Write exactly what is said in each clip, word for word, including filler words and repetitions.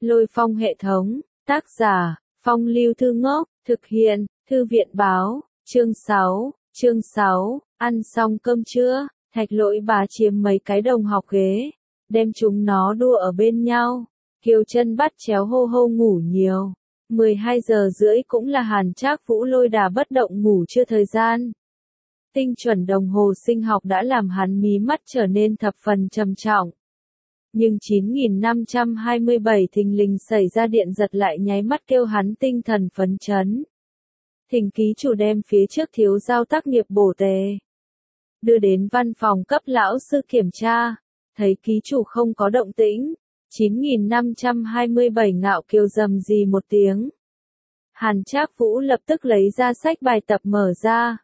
Lôi Phong hệ thống, tác giả, Phong Lưu Thư Ngốc, thực hiện, Thư viện báo, chương sáu, chương sáu, ăn xong cơm trưa, Thạch Lỗi Bá chiếm mấy cái đồng học ghế, đem chúng nó đua ở bên nhau, Kiều chân bắt chéo hô hô ngủ nhiều. mười hai giờ rưỡi cũng là Hàn Trác Vũ lôi đà bất động ngủ chưa thời gian. Tinh chuẩn đồng hồ sinh học đã làm hắn mí mắt trở nên thập phần trầm trọng. Nhưng chín nghìn năm trăm hai mươi bảy thình lình xảy ra điện giật lại nháy mắt kêu hắn tinh thần phấn chấn. Thỉnh ký chủ đem phía trước thiếu giao tác nghiệp bổ tề. Đưa đến văn phòng cấp lão sư kiểm tra, thấy ký chủ không có động tĩnh. chín nghìn năm trăm hai mươi bảy ngạo kiều rầm rì một tiếng. Hàn Trác Vũ lập tức lấy ra sách bài tập mở ra.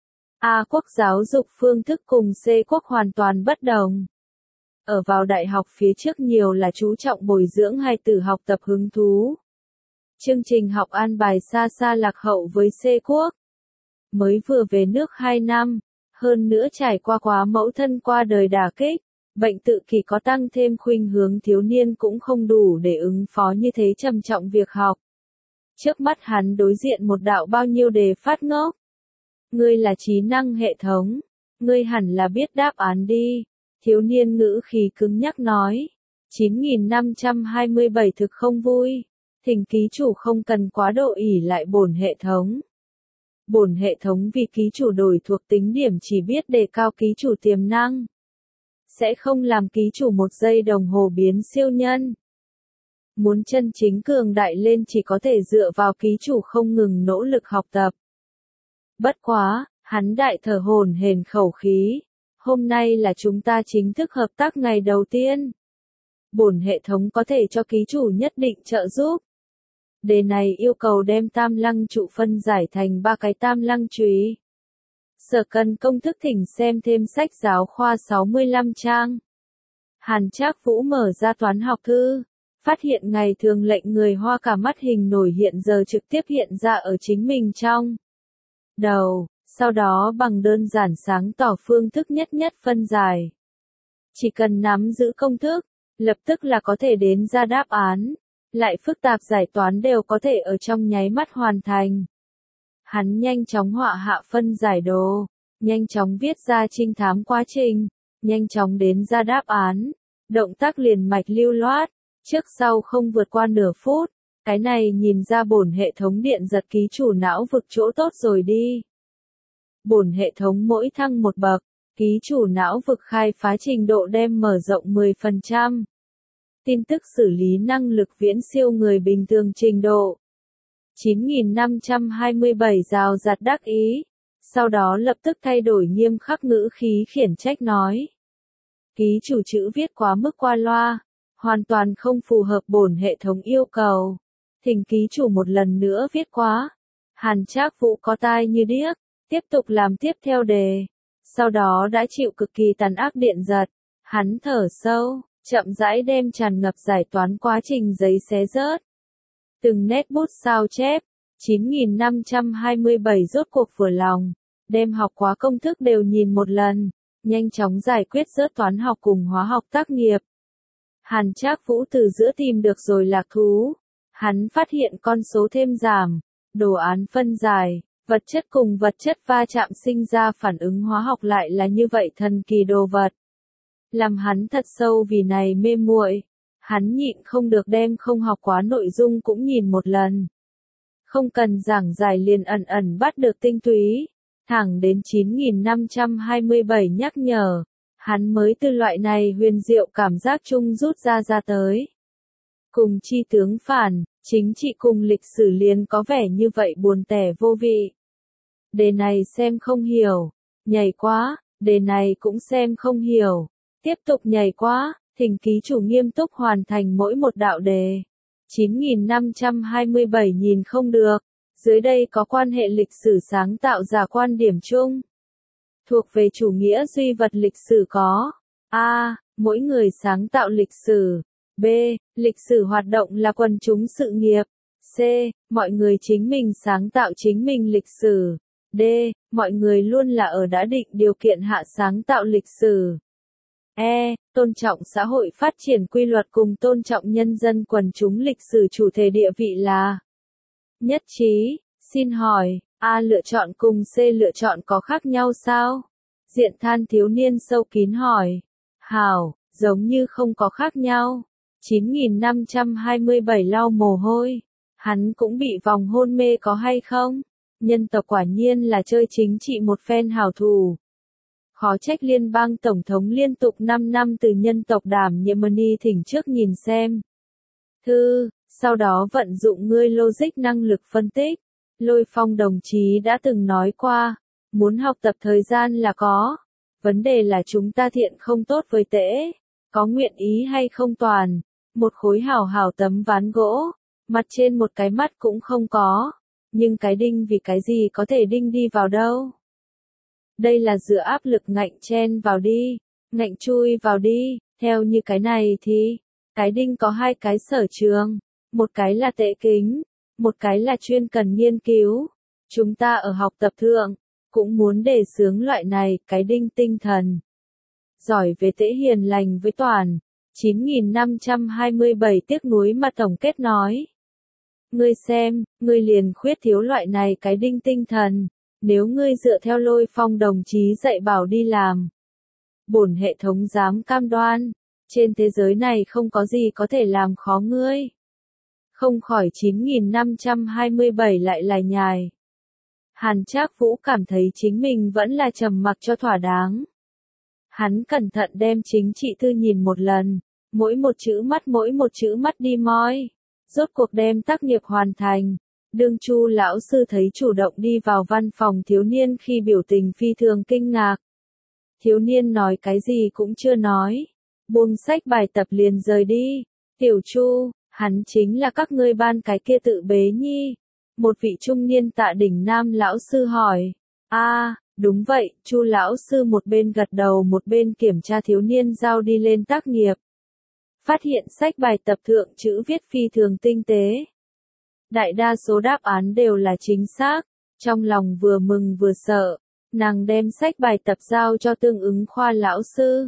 A quốc giáo dục phương thức cùng C quốc hoàn toàn bất đồng. Ở vào đại học phía trước nhiều là chú trọng bồi dưỡng hài tử học tập hứng thú. Chương trình học an bài xa xa lạc hậu với C quốc. Mới vừa về nước hai năm, hơn nữa trải qua quá mẫu thân qua đời đả kích, bệnh tự kỷ có tăng thêm khuynh hướng thiếu niên cũng không đủ để ứng phó như thế trầm trọng việc học. Trước mắt hắn đối diện một đạo bao nhiêu đề phát ngốc. Ngươi là trí năng hệ thống, ngươi hẳn là biết đáp án đi. Thiếu niên ngữ khí cứng nhắc nói. chín nghìn năm trăm hai mươi bảy thực không vui. Thỉnh ký chủ không cần quá độ ỷ lại bổn hệ thống. Bổn hệ thống vì ký chủ đổi thuộc tính điểm chỉ biết đề cao ký chủ tiềm năng. Sẽ không làm ký chủ một giây đồng hồ biến siêu nhân. Muốn chân chính cường đại lên chỉ có thể dựa vào ký chủ không ngừng nỗ lực học tập. Bất quá, hắn đại thở hổn hển khẩu khí. Hôm nay là chúng ta chính thức hợp tác ngày đầu tiên. Bổn hệ thống có thể cho ký chủ nhất định trợ giúp. Đề này yêu cầu đem tam lăng trụ phân giải thành ba cái tam lăng chùy. Sở cần công thức thỉnh xem thêm sách giáo khoa sáu mươi lăm trang. Hàn Trác Vũ mở ra toán học thư, phát hiện ngày thường lệnh người hoa cả mắt hình nổi hiện giờ trực tiếp hiện ra ở chính mình trong đầu, sau đó bằng đơn giản sáng tỏ phương thức nhất nhất phân giải. Chỉ cần nắm giữ công thức, lập tức là có thể đến ra đáp án, lại phức tạp giải toán đều có thể ở trong nháy mắt hoàn thành. Hắn nhanh chóng họa hạ phân giải đồ, nhanh chóng viết ra trinh thám quá trình, nhanh chóng đến ra đáp án, động tác liền mạch lưu loát, trước sau không vượt qua nửa phút, cái này nhìn ra bổn hệ thống điện giật ký chủ não vực chỗ tốt rồi đi. Bổn hệ thống mỗi thăng một bậc, ký chủ não vực khai phá trình độ đem mở rộng mười phần trăm. Tin tức xử lý năng lực viễn siêu người bình thường trình độ. chín nghìn năm trăm hai mươi bảy rào rạt đắc ý, sau đó lập tức thay đổi nghiêm khắc ngữ khí khiển trách nói. Ký chủ chữ viết quá mức qua loa, hoàn toàn không phù hợp bổn hệ thống yêu cầu. Thỉnh ký chủ một lần nữa viết quá. Hàn Trác Vũ có tai như điếc, tiếp tục làm tiếp theo đề. Sau đó đã chịu cực kỳ tàn ác điện giật. Hắn thở sâu, chậm rãi đem tràn ngập giải toán quá trình giấy xé rớt. Từng nét bút sao chép, chín nghìn năm trăm hai mươi bảy rốt cuộc vừa lòng, đem học quá công thức đều nhìn một lần, nhanh chóng giải quyết rớt toán học cùng hóa học tác nghiệp. Hàn Trác Vũ từ giữa tìm được rồi lạc thú, hắn phát hiện con số thêm giảm, đồ án phân giải, vật chất cùng vật chất va chạm sinh ra phản ứng hóa học lại là như vậy thần kỳ đồ vật. Làm hắn thật sâu vì này mê muội. Hắn nhịn không được đem không học quá nội dung cũng nhìn một lần. Không cần giảng giải liền ẩn ẩn bắt được tinh túy. Thẳng đến chín nghìn năm trăm hai mươi bảy nhắc nhở. Hắn mới từ loại này huyền diệu cảm giác chung rút ra ra tới. Cùng chi tướng phản, chính trị cùng lịch sử liền có vẻ như vậy buồn tẻ vô vị. Đề này xem không hiểu. Nhảy quá, đề này cũng xem không hiểu. Tiếp tục nhảy quá. Thỉnh ký chủ nghiêm túc hoàn thành mỗi một đạo đề. chín nghìn năm trăm hai mươi bảy nhìn không được. Dưới đây có quan hệ lịch sử sáng tạo giả quan điểm chung. Thuộc về chủ nghĩa duy vật lịch sử có. A. Mỗi người sáng tạo lịch sử. B. Lịch sử hoạt động là quần chúng sự nghiệp. C. Mọi người chính mình sáng tạo chính mình lịch sử. D. Mọi người luôn là ở đã định điều kiện hạ sáng tạo lịch sử. E. Tôn trọng xã hội phát triển quy luật cùng tôn trọng nhân dân quần chúng lịch sử chủ thể địa vị là nhất trí. Xin hỏi, A lựa chọn cùng C lựa chọn có khác nhau sao? Diện Than thiếu niên sâu kín hỏi. Hảo, giống như không có khác nhau. chín nghìn năm trăm hai mươi bảy lau mồ hôi. Hắn cũng bị vòng hôn mê có hay không? Nhân tộc quả nhiên là chơi chính trị một phen hảo thủ. Khó trách liên bang tổng thống liên tục năm năm từ nhân tộc đảm nhiệm Money thỉnh trước nhìn xem. Thư, sau đó vận dụng ngươi logic năng lực phân tích. Lôi Phong đồng chí đã từng nói qua, muốn học tập thời gian là có. Vấn đề là chúng ta thiện không tốt với tễ, có nguyện ý hay không toàn. Một khối hảo hảo tấm ván gỗ, mặt trên một cái mắt cũng không có. Nhưng cái đinh vì cái gì có thể đinh đi vào đâu? Đây là dựa áp lực ngạnh chen vào đi, ngạnh chui vào đi, theo như cái này thì, cái đinh có hai cái sở trường, một cái là tệ kính, một cái là chuyên cần nghiên cứu. Chúng ta ở học tập thượng, cũng muốn đề xướng loại này, cái đinh tinh thần. Giỏi về tễ hiền lành với toàn, chín nghìn năm trăm hai mươi bảy tiếc nuối mà tổng kết nói. Ngươi xem, ngươi liền khuyết thiếu loại này cái đinh tinh thần. Nếu ngươi dựa theo Lôi Phong đồng chí dạy bảo đi làm, bổn hệ thống dám cam đoan, trên thế giới này không có gì có thể làm khó ngươi. Không khỏi chín nghìn năm trăm hai mươi bảy lại lải nhải. Hàn Trác Vũ cảm thấy chính mình vẫn là trầm mặc cho thỏa đáng. Hắn cẩn thận đem chính trị thư nhìn một lần, mỗi một chữ mắt mỗi một chữ mắt đi moi, rốt cuộc đem tác nghiệp hoàn thành. Đương Chu lão sư thấy chủ động đi vào văn phòng thiếu niên khi biểu tình phi thường kinh ngạc. Thiếu niên nói cái gì cũng chưa nói, buông sách bài tập liền rời đi. Tiểu Chu, hắn chính là các ngươi ban cái kia tự bế nhi. Một vị trung niên Tạ Đỉnh Nam lão sư hỏi. A, à, đúng vậy, Chu lão sư một bên gật đầu một bên kiểm tra thiếu niên giao đi lên tác nghiệp. Phát hiện sách bài tập thượng chữ viết phi thường tinh tế. Đại đa số đáp án đều là chính xác, trong lòng vừa mừng vừa sợ, nàng đem sách bài tập giao cho tương ứng khoa lão sư.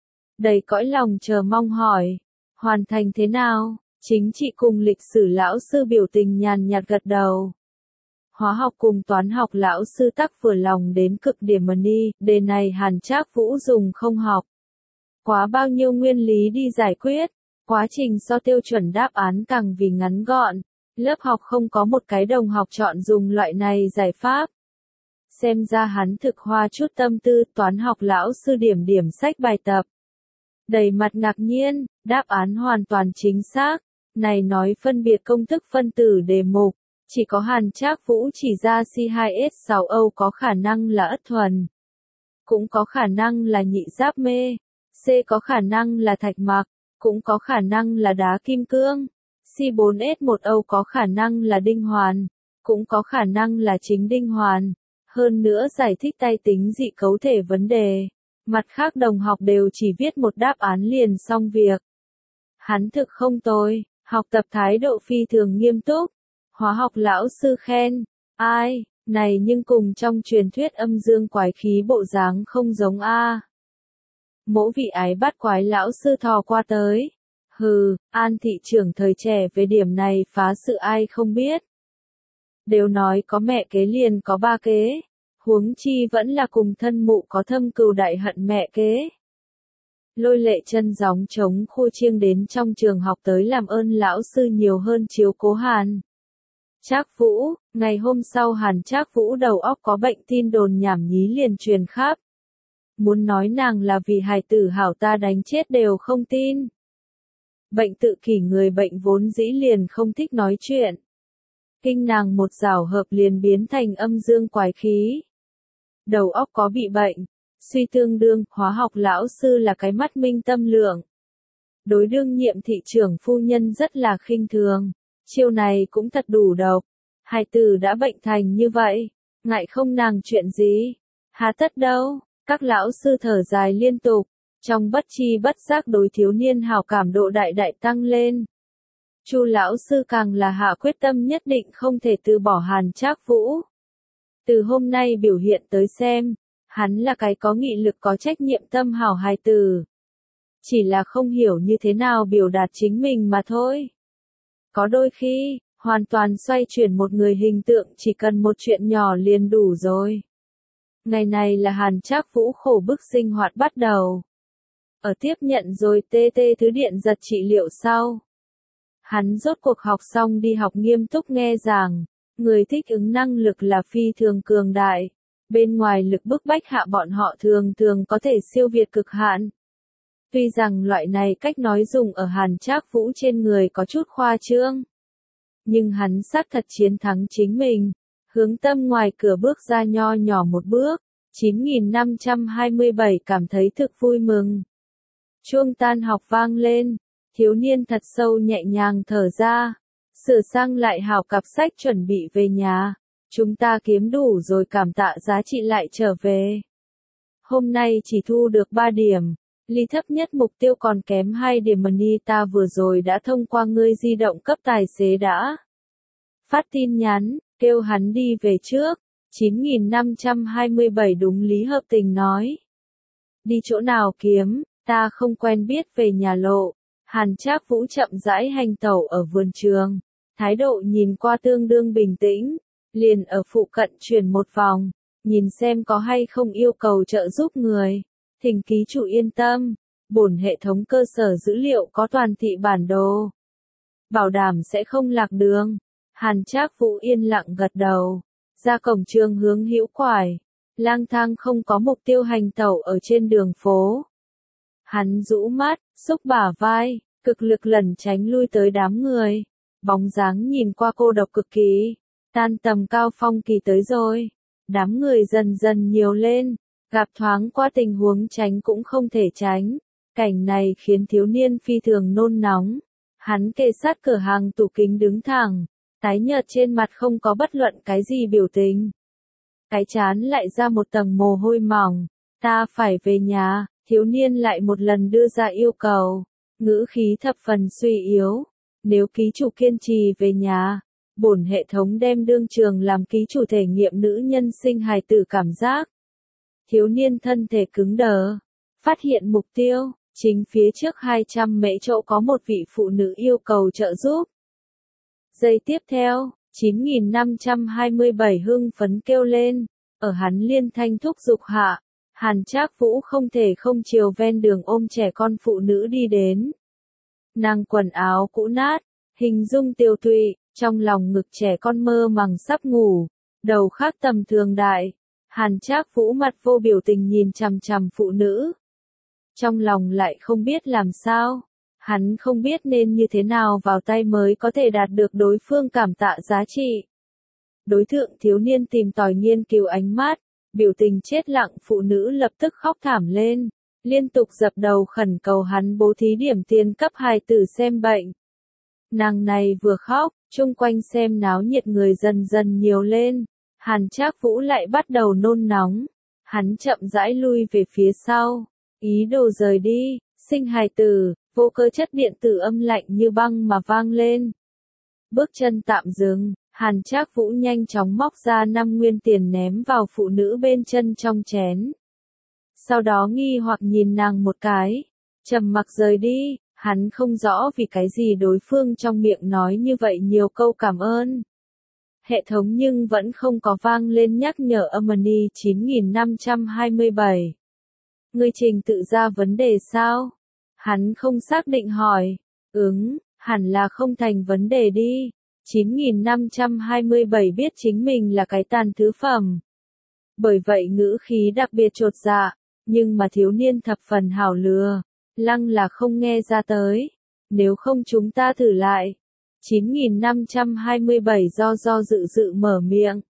Đầy cõi lòng chờ mong hỏi, hoàn thành thế nào? Chính trị cùng lịch sử lão sư biểu tình nhàn nhạt gật đầu. Hóa học cùng toán học lão sư tắc vừa lòng đến cực điểm Money, đề này Hàn Trác Vũ dùng không học. Quá bao nhiêu nguyên lý đi giải quyết, quá trình so tiêu chuẩn đáp án càng vì ngắn gọn. Lớp học không có một cái đồng học chọn dùng loại này giải pháp. Xem ra hắn thực hoa chút tâm tư, toán học lão sư điểm điểm sách bài tập. Đầy mặt ngạc nhiên, đáp án hoàn toàn chính xác. Này nói phân biệt công thức phân tử đề mục, chỉ có Hàn Trác Vũ chỉ ra C hai S sáu O có khả năng là ất thuần. Cũng có khả năng là nhị giáp mê. C có khả năng là thạch mặc, cũng có khả năng là đá kim cương. C bốn S một O có khả năng là đinh hoàn, cũng có khả năng là chính đinh hoàn. Hơn nữa giải thích tay tính dị cấu thể vấn đề. Mặt khác đồng học đều chỉ viết một đáp án liền xong việc. Hắn thực không tồi, học tập thái độ phi thường nghiêm túc. Hóa học lão sư khen, ai, này nhưng cùng trong truyền thuyết âm dương quái khí bộ dáng không giống a. Mỗ vị ái bắt quái lão sư thò qua tới. Hừ, An thị trưởng thời trẻ về điểm này phá sự ai không biết. Đều nói có mẹ kế liền có ba kế, huống chi vẫn là cùng thân mụ có thâm cừu đại hận mẹ kế. Lôi Lệ chân gióng trống khua chiêng đến trong trường học tới làm ơn lão sư nhiều hơn chiếu cố Hàn Trác Vũ. Ngày hôm sau Hàn Trác Vũ đầu óc có bệnh, tin đồn nhảm nhí liền truyền khắp. Muốn nói nàng là vì hài tử hảo ta đánh chết đều không tin. Bệnh tự kỷ người bệnh vốn dĩ liền không thích nói chuyện. Kinh nàng một rảo hợp liền biến thành âm dương quái khí. Đầu óc có bị bệnh, suy tương đương, hóa học lão sư là cái mắt minh tâm lượng. Đối đương nhiệm thị trưởng phu nhân rất là khinh thường, chiêu này cũng thật đủ độc. Hài tử đã bệnh thành như vậy, ngại không nàng chuyện gì, hà tất đâu, các lão sư thở dài liên tục. Trong bất chi bất giác đối thiếu niên hảo cảm độ đại đại tăng lên. Chu lão sư càng là hạ quyết tâm nhất định không thể từ bỏ Hàn Trác Vũ. Từ hôm nay biểu hiện tới xem, hắn là cái có nghị lực có trách nhiệm tâm hảo hài tử. chỉ là không hiểu như thế nào biểu đạt chính mình mà thôi. Có đôi khi, hoàn toàn xoay chuyển một người hình tượng chỉ cần một chuyện nhỏ liền đủ rồi. Ngày này là Hàn Trác Vũ khổ bức sinh hoạt bắt đầu. Ở tiếp nhận rồi tê tê thứ điện giật trị liệu sau. Hắn rốt cuộc học xong đi học nghiêm túc nghe giảng, người thích ứng năng lực là phi thường cường đại. Bên ngoài lực bức bách hạ bọn họ thường thường có thể siêu việt cực hạn. Tuy rằng loại này cách nói dùng ở Hàn Trác Vũ trên người có chút khoa trương. Nhưng hắn xác thật chiến thắng chính mình, hướng tâm ngoài cửa bước ra nho nhỏ một bước. chín nghìn năm trăm hai mươi bảy cảm thấy thực vui mừng. Chuông tan học vang lên, thiếu niên thật sâu nhẹ nhàng thở ra, sửa sang lại hào cặp sách chuẩn bị về nhà. Chúng ta kiếm đủ rồi cảm tạ giá trị lại trở về. Hôm nay chỉ thu được ba điểm, ly thấp nhất mục tiêu còn kém hai điểm. Anita vừa rồi đã thông qua ngươi di động cấp tài xế đã phát tin nhắn, kêu hắn đi về trước. chín nghìn năm trăm hai mươi bảy đúng lý hợp tình nói. Đi chỗ nào kiếm, ta không quen biết về nhà lộ. Hàn Trác Vũ chậm rãi hành tẩu ở vườn trường, thái độ nhìn qua tương đương bình tĩnh, liền ở phụ cận chuyển một vòng, nhìn xem có hay không yêu cầu trợ giúp người. Thỉnh ký chủ yên tâm, bổn hệ thống cơ sở dữ liệu có toàn thị bản đồ, bảo đảm sẽ không lạc đường. Hàn Trác Vũ yên lặng gật đầu, ra cổng trường hướng hữu quải, lang thang không có mục tiêu hành tẩu ở trên đường phố. Hắn rũ mắt, xúc bả vai, cực lực lẩn tránh lui tới đám người, bóng dáng nhìn qua cô độc cực kỳ. Tan tầm cao phong kỳ tới rồi, đám người dần dần nhiều lên, gặp thoáng qua tình huống tránh cũng không thể tránh. Cảnh này khiến thiếu niên phi thường nôn nóng. Hắn kề sát cửa hàng tủ kính đứng thẳng, tái nhợt trên mặt không có bất luận cái gì biểu tình. Cái trán lại ra một tầng mồ hôi mỏng. Ta phải về nhà, thiếu niên lại một lần đưa ra yêu cầu, ngữ khí thập phần suy yếu. Nếu ký chủ kiên trì về nhà, bổn hệ thống đem đương trường làm ký chủ thể nghiệm nữ nhân sinh hài tử cảm giác. Thiếu niên thân thể cứng đờ, phát hiện mục tiêu, chính phía trước hai trăm mễ chỗ có một vị phụ nữ yêu cầu trợ giúp. Giây tiếp theo, chín nghìn năm trăm hai mươi bảy hưng phấn kêu lên, ở hắn liên thanh thúc giục hạ, Hàn Trác Vũ không thể không chiều ven đường ôm trẻ con phụ nữ đi đến. Nàng quần áo cũ nát, hình dung tiêu tụy, trong lòng ngực trẻ con mơ màng sắp ngủ, đầu khác tầm thường đại. Hàn Trác Vũ mặt vô biểu tình nhìn chằm chằm phụ nữ. Trong lòng lại không biết làm sao, hắn không biết nên như thế nào vào tay mới có thể đạt được đối phương cảm tạ giá trị. Đối tượng thiếu niên tìm tòi nghiên cứu ánh mắt, biểu tình chết lặng phụ nữ lập tức khóc thảm lên, liên tục dập đầu khẩn cầu hắn bố thí điểm tiền cấp hài tử xem bệnh. Nàng này vừa khóc, chung quanh xem náo nhiệt người dần dần nhiều lên, Hàn Trác Vũ lại bắt đầu nôn nóng, hắn chậm rãi lui về phía sau, ý đồ rời đi, sinh hài tử, vô cơ chất điện tử âm lạnh như băng mà vang lên. Bước chân tạm dừng, Hàn Trác Vũ nhanh chóng móc ra năm nguyên tiền ném vào phụ nữ bên chân trong chén. Sau đó nghi hoặc nhìn nàng một cái, trầm mặc rời đi, hắn không rõ vì cái gì đối phương trong miệng nói như vậy nhiều câu cảm ơn. Hệ thống nhưng vẫn không có vang lên nhắc nhở âm ni chín nghìn năm trăm hai mươi bảy. Ngươi trình tự ra vấn đề sao? Hắn không xác định hỏi. Ứng, hẳn là không thành vấn đề đi. chín nghìn năm trăm hai mươi bảy biết chính mình là cái tàn thứ phẩm. Bởi vậy ngữ khí đặc biệt chột dạ, nhưng mà thiếu niên thập phần hảo lừa, lăng là không nghe ra tới. Nếu không chúng ta thử lại. chín nghìn năm trăm hai mươi bảy do do dự dự mở miệng.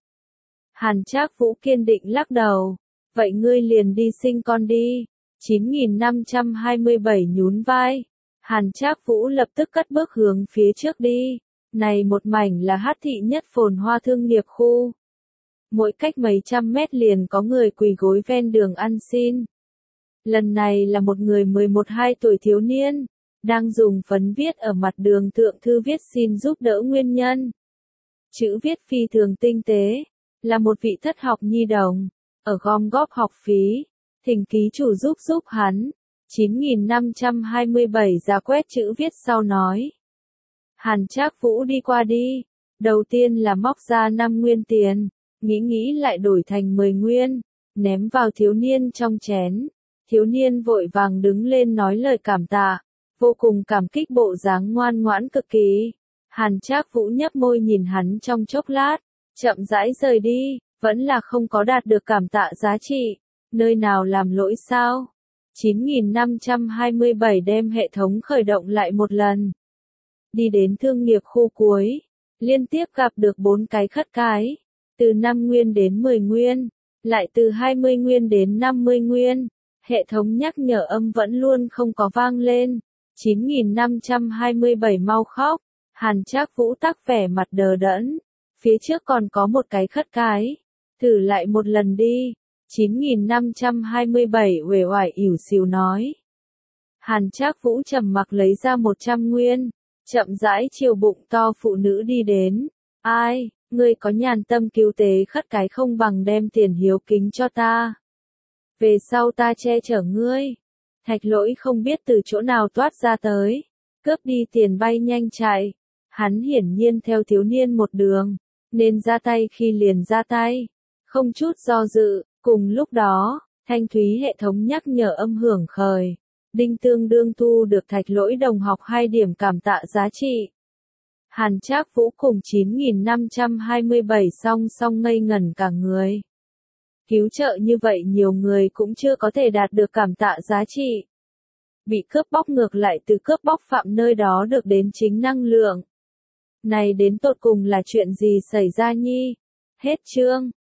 Hàn Trác Vũ kiên định lắc đầu. Vậy ngươi liền đi sinh con đi. chín nghìn năm trăm hai mươi bảy nhún vai. Hàn Trác Vũ lập tức cất bước hướng phía trước đi. Này một mảnh là hát thị nhất phồn hoa thương nghiệp khu. Mỗi cách mấy trăm mét liền có người quỳ gối ven đường ăn xin. Lần này là một người mười một hai tuổi thiếu niên, đang dùng phấn viết ở mặt đường thượng thư viết xin giúp đỡ nguyên nhân. Chữ viết phi thường tinh tế, là một vị thất học nhi đồng, ở gom góp học phí, thỉnh ký chủ giúp giúp hắn. chín nghìn năm trăm hai mươi bảy ra quét chữ viết sau nói. Hàn Trác Vũ đi qua đi. Đầu tiên là móc ra năm nguyên tiền. Nghĩ nghĩ lại đổi thành mười nguyên. Ném vào thiếu niên trong chén. Thiếu niên vội vàng đứng lên nói lời cảm tạ. Vô cùng cảm kích bộ dáng ngoan ngoãn cực kỳ. Hàn Trác Vũ nhấp môi nhìn hắn trong chốc lát. Chậm rãi rời đi. Vẫn là không có đạt được cảm tạ giá trị. Nơi nào làm lỗi sao? chín nghìn năm trăm hai mươi bảy đem hệ thống khởi động lại một lần. Đi đến thương nghiệp khu cuối. Liên tiếp gặp được bốn cái khất cái. Từ năm nguyên đến mười nguyên. Lại từ hai mươi nguyên đến năm mươi nguyên. Hệ thống nhắc nhở âm vẫn luôn không có vang lên. chín nghìn năm trăm hai mươi bảy mau khóc. Hàn Trác Vũ tắc vẻ mặt đờ đẫn. Phía trước còn có một cái khất cái. Thử lại một lần đi. chín nghìn năm trăm hai mươi bảy uể oải ỉu xìu nói. Hàn Trác Vũ trầm mặc lấy ra một trăm nguyên. Chậm rãi chiều bụng to phụ nữ đi đến. Ai, ngươi có nhàn tâm cứu tế khất cái không bằng đem tiền hiếu kính cho ta. Về sau ta che chở ngươi. Thạch Lỗi không biết từ chỗ nào toát ra tới. Cướp đi tiền bay nhanh chạy. Hắn hiển nhiên theo thiếu niên một đường. Nên ra tay khi liền ra tay. Không chút do dự. Cùng lúc đó, thanh thúy hệ thống nhắc nhở âm hưởng khởi. Đinh tương đương thu được Thạch Lỗi đồng học hai điểm cảm tạ giá trị. Hàn Trác Vũ cùng chín nghìn năm trăm hai mươi bảy song song ngây ngẩn cả người. Cứu trợ như vậy nhiều người cũng chưa có thể đạt được cảm tạ giá trị. Bị cướp bóc ngược lại từ cướp bóc phạm nơi đó được đến chính năng lượng. Này đến tột cùng là chuyện gì xảy ra nhi? Hết chương.